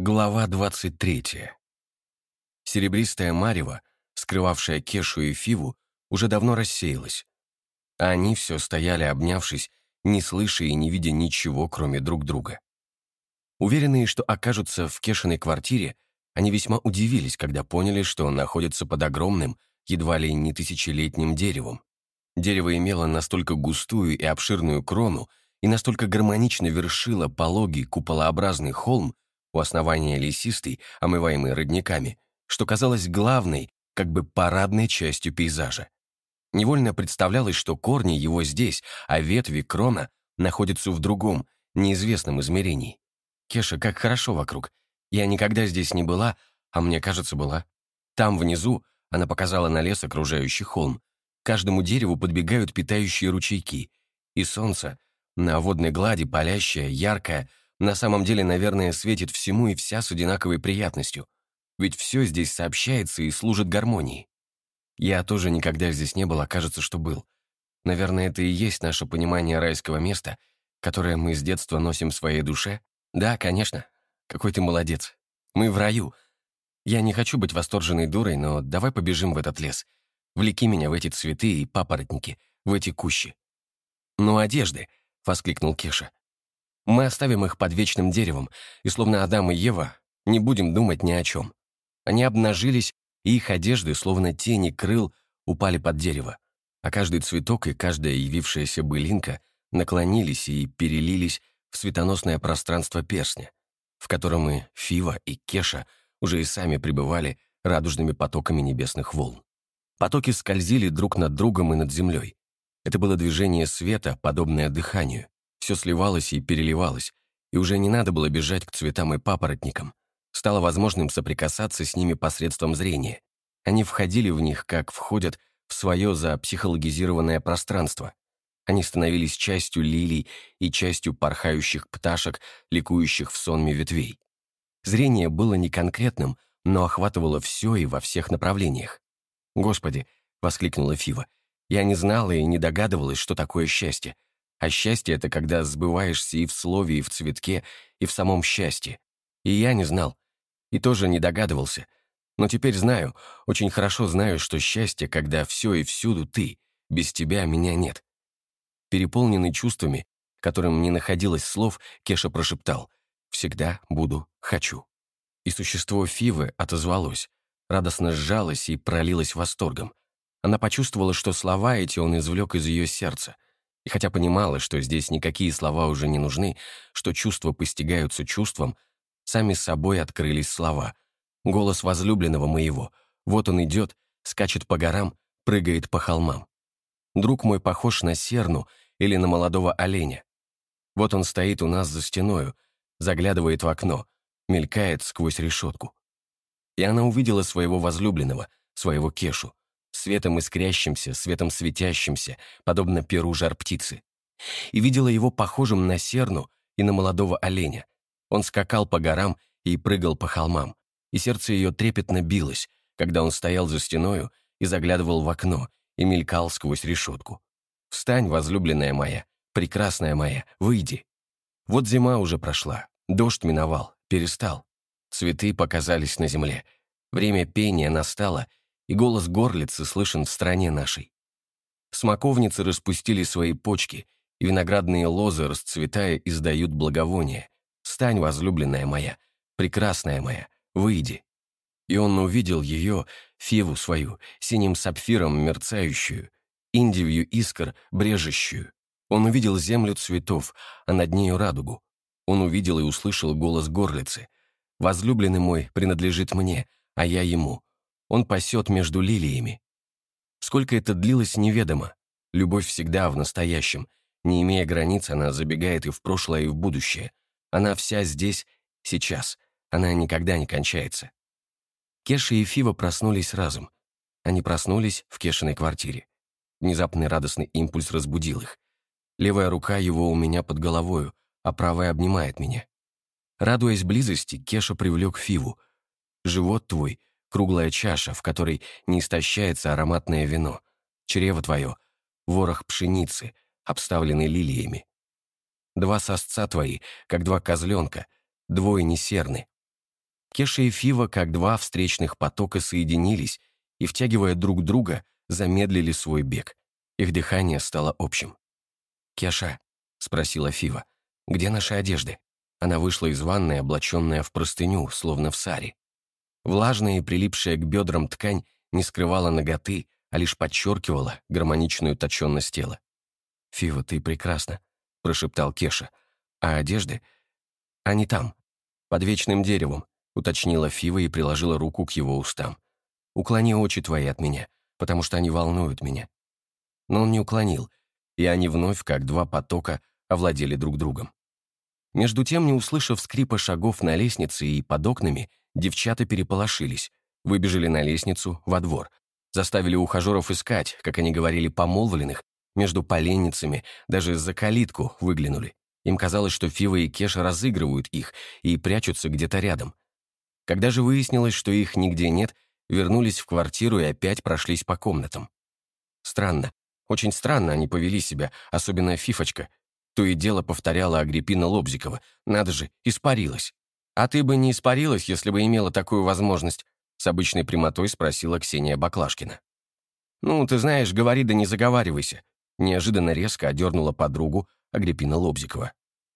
Глава 23. Серебристая марево, скрывавшая Кешу и Фиву, уже давно рассеялась, а они все стояли, обнявшись, не слыша и не видя ничего, кроме друг друга. Уверенные, что окажутся в Кешиной квартире, они весьма удивились, когда поняли, что он находится под огромным, едва ли не тысячелетним деревом. Дерево имело настолько густую и обширную крону и настолько гармонично вершило пологий куполообразный холм, у основания лесистый, омываемый родниками, что казалось главной, как бы парадной частью пейзажа. Невольно представлялось, что корни его здесь, а ветви крона находятся в другом, неизвестном измерении. «Кеша, как хорошо вокруг. Я никогда здесь не была, а мне кажется, была. Там внизу, она показала на лес, окружающий холм, к каждому дереву подбегают питающие ручейки, и солнце на водной глади, палящее, яркое, на самом деле, наверное, светит всему и вся с одинаковой приятностью, ведь все здесь сообщается и служит гармонии. Я тоже никогда здесь не был, а кажется, что был. Наверное, это и есть наше понимание райского места, которое мы с детства носим в своей душе. Да, конечно. Какой ты молодец. Мы в раю. Я не хочу быть восторженной дурой, но давай побежим в этот лес. Влеки меня в эти цветы и папоротники, в эти кущи. «Ну, одежды!» — воскликнул Кеша. «Мы оставим их под вечным деревом, и словно Адам и Ева не будем думать ни о чем». Они обнажились, и их одежды, словно тени крыл, упали под дерево, а каждый цветок и каждая явившаяся былинка наклонились и перелились в светоносное пространство перстня, в котором и Фива, и Кеша уже и сами пребывали радужными потоками небесных волн. Потоки скользили друг над другом и над землей. Это было движение света, подобное дыханию. Все сливалось и переливалось, и уже не надо было бежать к цветам и папоротникам. Стало возможным соприкасаться с ними посредством зрения. Они входили в них, как входят в свое запсихологизированное пространство. Они становились частью лилий и частью порхающих пташек, ликующих в сонме ветвей. Зрение было не конкретным, но охватывало все и во всех направлениях. «Господи!» — воскликнула Фива. «Я не знала и не догадывалась, что такое счастье. А счастье — это когда сбываешься и в слове, и в цветке, и в самом счастье. И я не знал, и тоже не догадывался. Но теперь знаю, очень хорошо знаю, что счастье, когда все и всюду ты, без тебя меня нет». Переполненный чувствами, которым не находилось слов, Кеша прошептал: «Всегда буду, хочу». И существо Фивы отозвалось, радостно сжалось и пролилось восторгом. Она почувствовала, что слова эти он извлек из ее сердца, и хотя понимала, что здесь никакие слова уже не нужны, что чувства постигаются чувством, сами собой открылись слова. «Голос возлюбленного моего, вот он идет, скачет по горам, прыгает по холмам. Друг мой похож на серну или на молодого оленя. Вот он стоит у нас за стеною, заглядывает в окно, мелькает сквозь решетку». И она увидела своего возлюбленного, своего Кешу, светом искрящимся, светом светящимся, подобно перу жар-птицы. И видела его похожим на серну и на молодого оленя. Он скакал по горам и прыгал по холмам, и сердце ее трепетно билось, когда он стоял за стеною и заглядывал в окно и мелькал сквозь решетку. «Встань, возлюбленная моя, прекрасная моя, выйди». Вот зима уже прошла, дождь миновал, перестал. Цветы показались на земле. Время пения настало, и голос горлицы слышен в стране нашей. Смоковницы распустили свои почки, и виноградные лозы, расцветая, издают благовоние. «Встань, возлюбленная моя, прекрасная моя, выйди». И он увидел ее, Фиву свою, синим сапфиром мерцающую, индивью искр брежущую. Он увидел землю цветов, а над нею радугу. Он увидел и услышал голос горлицы. «Возлюбленный мой принадлежит мне, а я ему. Он пасет между лилиями». Сколько это длилось, неведомо. Любовь всегда в настоящем. Не имея границ, она забегает и в прошлое, и в будущее. Она вся здесь, сейчас. Она никогда не кончается. Кеша и Фива проснулись разом. Они проснулись в Кешиной квартире. Внезапный радостный импульс разбудил их. Левая рука его у меня под головою, а правая обнимает меня. Радуясь близости, Кеша привлек Фиву. «Живот твой — круглая чаша, в которой не истощается ароматное вино. Чрево твое — ворох пшеницы, обставленный лилиями. Два сосца твои, как два козленка, двое не серны. Кеша и Фива, как два встречных потока, соединились и, втягивая друг друга, замедлили свой бег. Их дыхание стало общим. «Кеша», — спросила Фива, — «где наши одежды?» Она вышла из ванной, облаченная в простыню, словно в саре. Влажная и прилипшая к бедрам ткань не скрывала наготы, а лишь подчеркивала гармоничную точенность тела. «Фива, ты прекрасна», — прошептал Кеша. «А одежды? Они там, под вечным деревом», — уточнила Фива и приложила руку к его устам. «Уклони очи твои от меня, потому что они волнуют меня». Но он не уклонил, и они вновь, как два потока, овладели друг другом. Между тем, не услышав скрипа шагов на лестнице и под окнами, девчата переполошились, выбежали на лестницу, во двор, заставили ухажеров искать, как они говорили, помолвленных, между поленницами, даже за калитку выглянули. Им казалось, что Фива и Кеша разыгрывают их и прячутся где-то рядом. Когда же выяснилось, что их нигде нет, вернулись в квартиру и опять прошлись по комнатам. Странно, очень странно они повели себя, особенно Фифочка. То и дело повторяла Агриппина Лобзикова. Надо же, испарилась. «А ты бы не испарилась, если бы имела такую возможность?» С обычной прямотой спросила Ксения Баклашкина. «Ну, ты знаешь, говори да не заговаривайся», неожиданно резко одернула подругу Агриппина Лобзикова.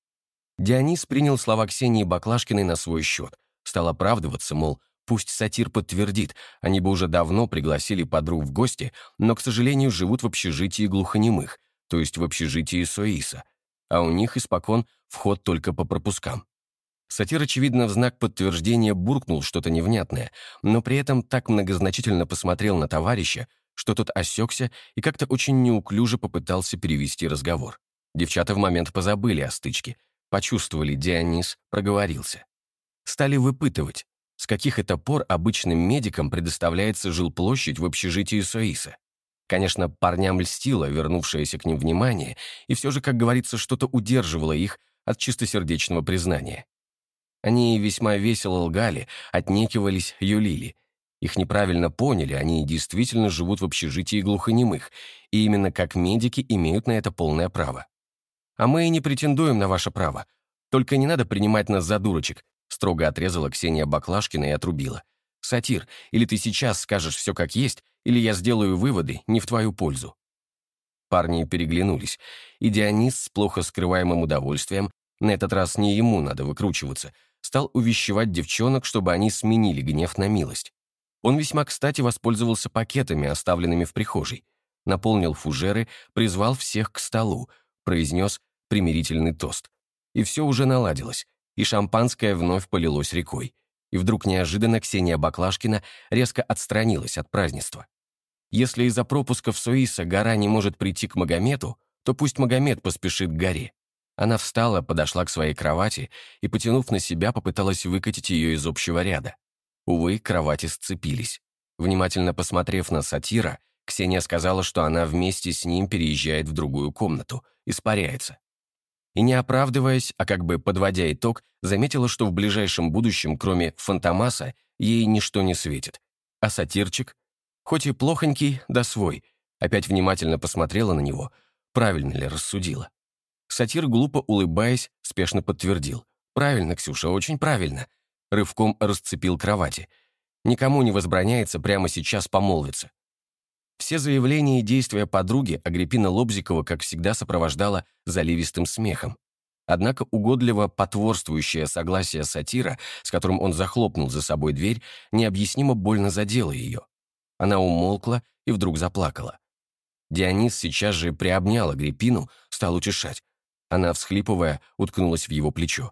Дионис принял слова Ксении Баклашкиной на свой счет. Стал оправдываться, мол, пусть сатир подтвердит, они бы уже давно пригласили подруг в гости, но, к сожалению, живут в общежитии глухонемых, то есть в общежитии СОИСа, а у них испокон вход только по пропускам. Сатир, очевидно, в знак подтверждения буркнул что-то невнятное, но при этом так многозначительно посмотрел на товарища, что тот осекся и как-то очень неуклюже попытался перевести разговор. Девчата в момент позабыли о стычке, почувствовали, Дионис проговорился. Стали выпытывать, с каких это пор обычным медикам предоставляется жилплощадь в общежитии СОИСа. Конечно, парням льстило вернувшееся к ним внимание, и все же, как говорится, что-то удерживало их от чистосердечного признания. Они весьма весело лгали, отнекивались, юлили. Их неправильно поняли, они действительно живут в общежитии глухонемых, и именно как медики имеют на это полное право. «А мы и не претендуем на ваше право. Только не надо принимать нас за дурочек», строго отрезала Ксения Баклашкина и отрубила. «Сатир, или ты сейчас скажешь все как есть, или я сделаю выводы не в твою пользу». Парни переглянулись, и Дионис с плохо скрываемым удовольствием, на этот раз не ему надо выкручиваться, стал увещевать девчонок, чтобы они сменили гнев на милость. Он весьма кстати воспользовался пакетами, оставленными в прихожей, наполнил фужеры, призвал всех к столу, произнес примирительный тост. И все уже наладилось, и шампанское вновь полилось рекой. И вдруг неожиданно Ксения Баклашкина резко отстранилась от празднества. Если из-за пропусков СОИСа гора не может прийти к Магомету, то пусть Магомед поспешит к горе. Она встала, подошла к своей кровати и, потянув на себя, попыталась выкатить ее из общего ряда. Увы, кровати сцепились. Внимательно посмотрев на сатира, Ксения сказала, что она вместе с ним переезжает в другую комнату, испаряется. И не оправдываясь, а как бы подводя итог, заметила, что в ближайшем будущем, кроме Фантомаса, ей ничто не светит. А сатирчик, хоть и плохонький, да свой, опять внимательно посмотрела на него, правильно ли рассудила. Сатир, глупо улыбаясь, спешно подтвердил. «Правильно, Ксюша, очень правильно». Рывком расцепил кровати. «Никому не возбраняется прямо сейчас помолвиться». Все заявления и действия подруги Агриппина Лобзикова, как всегда, сопровождала заливистым смехом. Однако угодливо потворствующее согласие сатира, с которым он захлопнул за собой дверь, необъяснимо больно задело ее. Она умолкла и вдруг заплакала. Дионис сейчас же приобнял Агриппину, стал утешать. Она, всхлипывая, уткнулась в его плечо.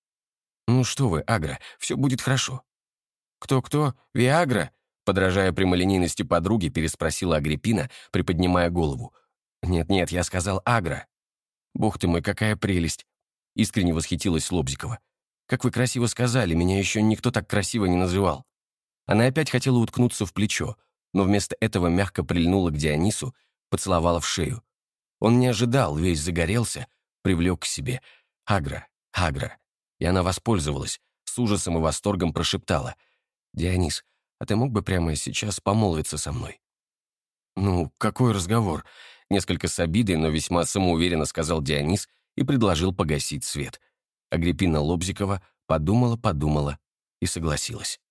«Ну что вы, Агра, все будет хорошо». «Кто-кто? Виагра?» Подражая прямолинейности подруги, переспросила Агриппина, приподнимая голову. «Нет-нет, я сказал Агра». «Бог ты мой, какая прелесть!» Искренне восхитилась Лобзикова. «Как вы красиво сказали, меня еще никто так красиво не называл». Она опять хотела уткнуться в плечо, но вместо этого мягко прильнула к Дионису, поцеловала в шею. Он не ожидал, весь загорелся, привлек к себе. «Агра, Агра». И она воспользовалась, с ужасом и восторгом прошептала. «Дионис, а ты мог бы прямо сейчас помолвиться со мной?» «Ну, какой разговор?» Несколько с обидой, но весьма самоуверенно сказал Дионис и предложил погасить свет. Агриппина Лобзикова подумала и и согласилась.